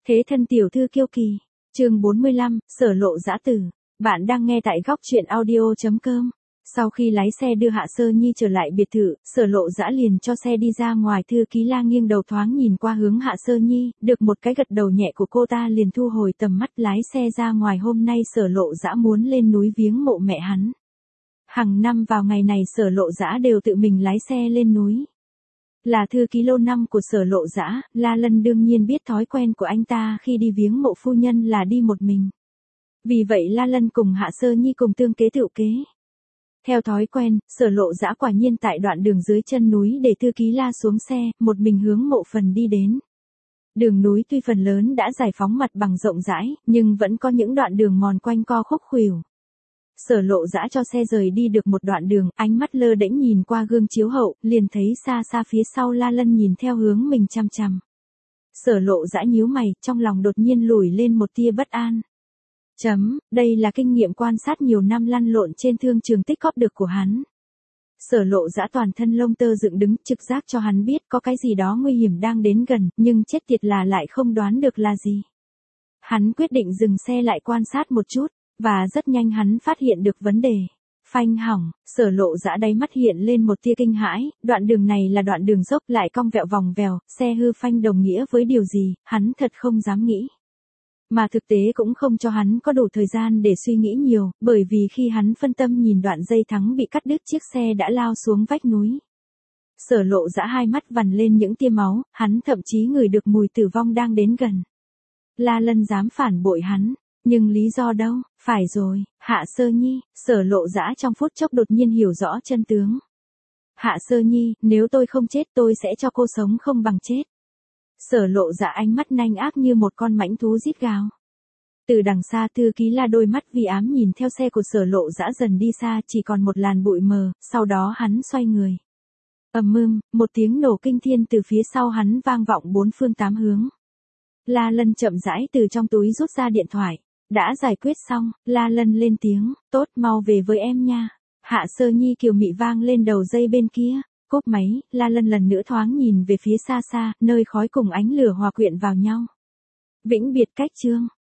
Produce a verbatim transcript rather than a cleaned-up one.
Thế thân tiểu thư kiêu kỳ. Chương bốn mươi lăm, Sở Lộ Dã Tử. Bạn đang nghe tại góc truyện audio chấm com. Sau khi lái xe đưa Hạ Sơ Nhi trở lại biệt thự, Sở Lộ Dã liền cho xe đi ra ngoài. Thư ký La nghiêng đầu thoáng nhìn qua hướng Hạ Sơ Nhi, được một cái gật đầu nhẹ của cô ta liền thu hồi tầm mắt lái xe ra ngoài. Hôm nay Sở Lộ Dã muốn lên núi viếng mộ mẹ hắn. Hàng năm vào ngày này Sở Lộ Dã đều tự mình lái xe lên núi. Là thư ký lâu năm của Sở Lộ Dã, La Lân đương nhiên biết thói quen của anh ta khi đi viếng mộ phu nhân là đi một mình. Vì vậy La Lân cùng Hạ Sơ Nhi cùng tương kế tựu kế. Theo thói quen, Sở Lộ Dã quả nhiên tại đoạn đường dưới chân núi để thư ký La xuống xe, một mình hướng mộ phần đi đến. Đường núi tuy phần lớn đã giải phóng mặt bằng rộng rãi, nhưng vẫn có những đoạn đường mòn quanh co khúc khuỷu. Sở Lộ Dã cho xe rời đi được một đoạn đường, ánh mắt lơ đễnh nhìn qua gương chiếu hậu, liền thấy xa xa phía sau La Lân nhìn theo hướng mình chằm chằm. Sở Lộ Dã nhíu mày, trong lòng đột nhiên lùi lên một tia bất an. Chấm, đây là kinh nghiệm quan sát nhiều năm lăn lộn trên thương trường tích cóp được của hắn. Sở Lộ Dã toàn thân lông tơ dựng đứng, trực giác cho hắn biết có cái gì đó nguy hiểm đang đến gần, nhưng chết tiệt là lại không đoán được là gì. Hắn quyết định dừng xe lại quan sát một chút. Và rất nhanh hắn phát hiện được vấn đề. Phanh hỏng, Sở Lộ Dã đáy mắt hiện lên một tia kinh hãi, đoạn đường này là đoạn đường dốc lại cong vẹo vòng vèo, xe hư phanh đồng nghĩa với điều gì, hắn thật không dám nghĩ. Mà thực tế cũng không cho hắn có đủ thời gian để suy nghĩ nhiều, bởi vì khi hắn phân tâm nhìn đoạn dây thắng bị cắt đứt chiếc xe đã lao xuống vách núi. Sở Lộ Dã hai mắt vằn lên những tia máu, hắn thậm chí ngửi được mùi tử vong đang đến gần. La Lân dám phản bội hắn. Nhưng lý do đâu, phải rồi, Hạ Sơ Nhi, Sở Lộ Dã trong phút chốc đột nhiên hiểu rõ chân tướng. Hạ Sơ Nhi, nếu tôi không chết tôi sẽ cho cô sống không bằng chết. Sở Lộ Dã ánh mắt nanh ác như một con mãnh thú rít gào. Từ đằng xa thư ký La đôi mắt vi ám nhìn theo xe của Sở Lộ Dã dần đi xa, chỉ còn một làn bụi mờ, sau đó hắn xoay người. Ầm ầm, một tiếng nổ kinh thiên từ phía sau hắn vang vọng bốn phương tám hướng. La Lân chậm rãi từ trong túi rút ra điện thoại. Đã giải quyết xong, La Lân lên tiếng, tốt mau về với em nha. Hạ Sơ Nhi kiều mị vang lên đầu dây bên kia, cốp máy, La Lân lần nữa thoáng nhìn về phía xa xa, nơi khói cùng ánh lửa hòa quyện vào nhau. Vĩnh biệt cách chương.